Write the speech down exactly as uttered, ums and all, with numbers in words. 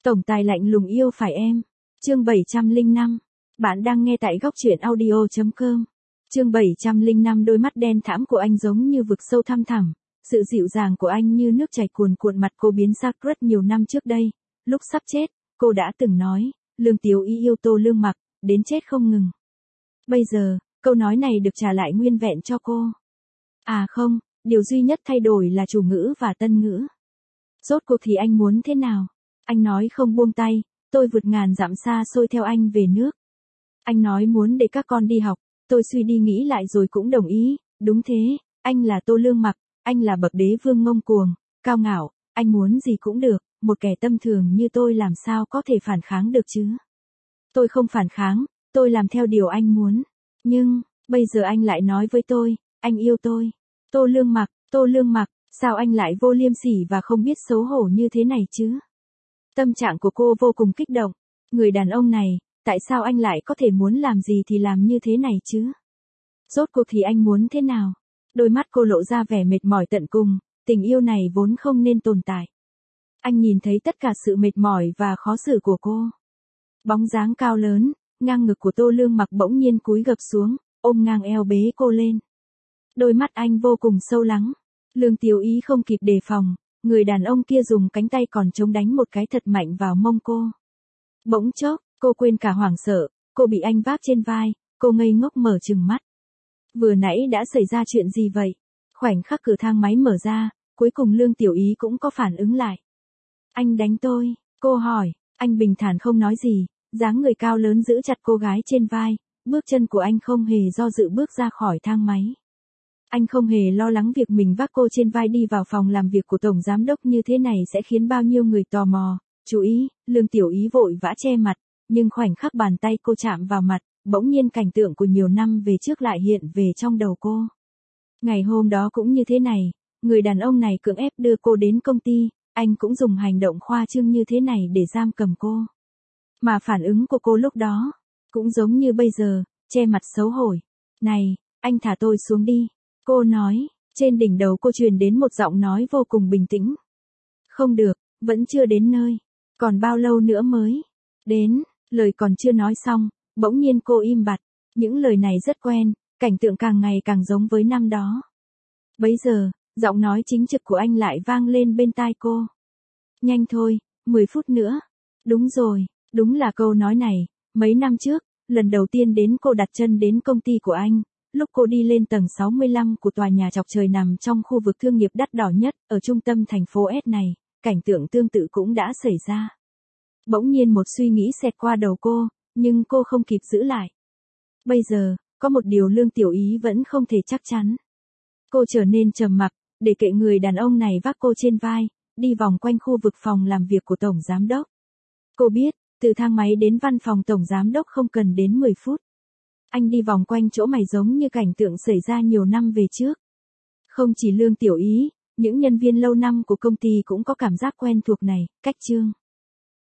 Tổng tài lạnh lùng yêu phải em. Chương bảy trăm lẻ năm. Bạn đang nghe tại góc truyện audio chấm com. Chương bảy trăm lẻ năm. Đôi mắt đen thẫm của anh giống như vực sâu thăm thẳm, sự dịu dàng của anh như nước chảy cuồn cuộn. Mặt cô biến sắc. Rất nhiều năm trước đây, lúc sắp chết, cô đã từng nói, Lương Tiểu Y yêu Tô Lương Mặc, đến chết không ngừng. Bây giờ, câu nói này được trả lại nguyên vẹn cho cô. À không, điều duy nhất thay đổi là chủ ngữ và tân ngữ. Rốt cuộc thì anh muốn thế nào? Anh nói không buông tay, tôi vượt ngàn dặm xa xôi theo anh về nước. Anh nói muốn để các con đi học, tôi suy đi nghĩ lại rồi cũng đồng ý, đúng thế, anh là Tô Lương Mặc, anh là bậc đế vương ngông cuồng, cao ngạo, anh muốn gì cũng được, một kẻ tâm thường như tôi làm sao có thể phản kháng được chứ? Tôi không phản kháng, tôi làm theo điều anh muốn. Nhưng, bây giờ anh lại nói với tôi, anh yêu tôi. Tô Lương Mặc, Tô Lương Mặc, sao anh lại vô liêm sỉ và không biết xấu hổ như thế này chứ? Tâm trạng của cô vô cùng kích động. Người đàn ông này, tại sao anh lại có thể muốn làm gì thì làm như thế này chứ? Rốt cuộc thì anh muốn thế nào? Đôi mắt cô lộ ra vẻ mệt mỏi tận cùng, tình yêu này vốn không nên tồn tại. Anh nhìn thấy tất cả sự mệt mỏi và khó xử của cô. Bóng dáng cao lớn, ngang ngực của Tô Lương Mặc bỗng nhiên cúi gập xuống, ôm ngang eo bế cô lên. Đôi mắt anh vô cùng sâu lắng. Lương Tiểu Ý không kịp đề phòng, người đàn ông kia dùng cánh tay còn chống đánh một cái thật mạnh vào mông cô. Bỗng chốc, cô quên cả hoảng sợ, cô bị anh vác trên vai, cô ngây ngốc mở trừng mắt. Vừa nãy đã xảy ra chuyện gì vậy? Khoảnh khắc cửa thang máy mở ra, cuối cùng Lương Tiểu Ý cũng có phản ứng lại. Anh đánh tôi, cô hỏi, anh bình thản không nói gì, dáng người cao lớn giữ chặt cô gái trên vai, bước chân của anh không hề do dự bước ra khỏi thang máy. Anh không hề lo lắng việc mình vác cô trên vai đi vào phòng làm việc của Tổng Giám Đốc như thế này sẽ khiến bao nhiêu người tò mò. Chú ý, Lương Tiểu Ý vội vã che mặt, nhưng khoảnh khắc bàn tay cô chạm vào mặt, bỗng nhiên cảnh tượng của nhiều năm về trước lại hiện về trong đầu cô. Ngày hôm đó cũng như thế này, người đàn ông này cưỡng ép đưa cô đến công ty, anh cũng dùng hành động khoa trương như thế này để giam cầm cô. Mà phản ứng của cô lúc đó, cũng giống như bây giờ, che mặt xấu hổ. Này, anh thả tôi xuống đi. Cô nói, trên đỉnh đầu cô truyền đến một giọng nói vô cùng bình tĩnh. Không được, vẫn chưa đến nơi. Còn bao lâu nữa mới đến? Lời còn chưa nói xong, bỗng nhiên cô im bặt. Những lời này rất quen, cảnh tượng càng ngày càng giống với năm đó. Bấy giờ, giọng nói chính trực của anh lại vang lên bên tai cô. Nhanh thôi, mười phút nữa. Đúng rồi, đúng là câu nói này, mấy năm trước, lần đầu tiên đến cô đặt chân đến công ty của anh. Lúc cô đi lên tầng sáu mươi lăm của tòa nhà chọc trời nằm trong khu vực thương nghiệp đắt đỏ nhất, ở trung tâm thành phố S này, cảnh tượng tương tự cũng đã xảy ra. Bỗng nhiên một suy nghĩ xẹt qua đầu cô, nhưng cô không kịp giữ lại. Bây giờ, có một điều Lương Tiểu Ý vẫn không thể chắc chắn. Cô trở nên trầm mặc, để kệ người đàn ông này vác cô trên vai, đi vòng quanh khu vực phòng làm việc của Tổng Giám Đốc. Cô biết, từ thang máy đến văn phòng Tổng Giám Đốc không cần đến mười phút. Anh đi vòng quanh chỗ mày giống như cảnh tượng xảy ra nhiều năm về trước. Không chỉ Lương Tiểu Ý, những nhân viên lâu năm của công ty cũng có cảm giác quen thuộc này. Cách chương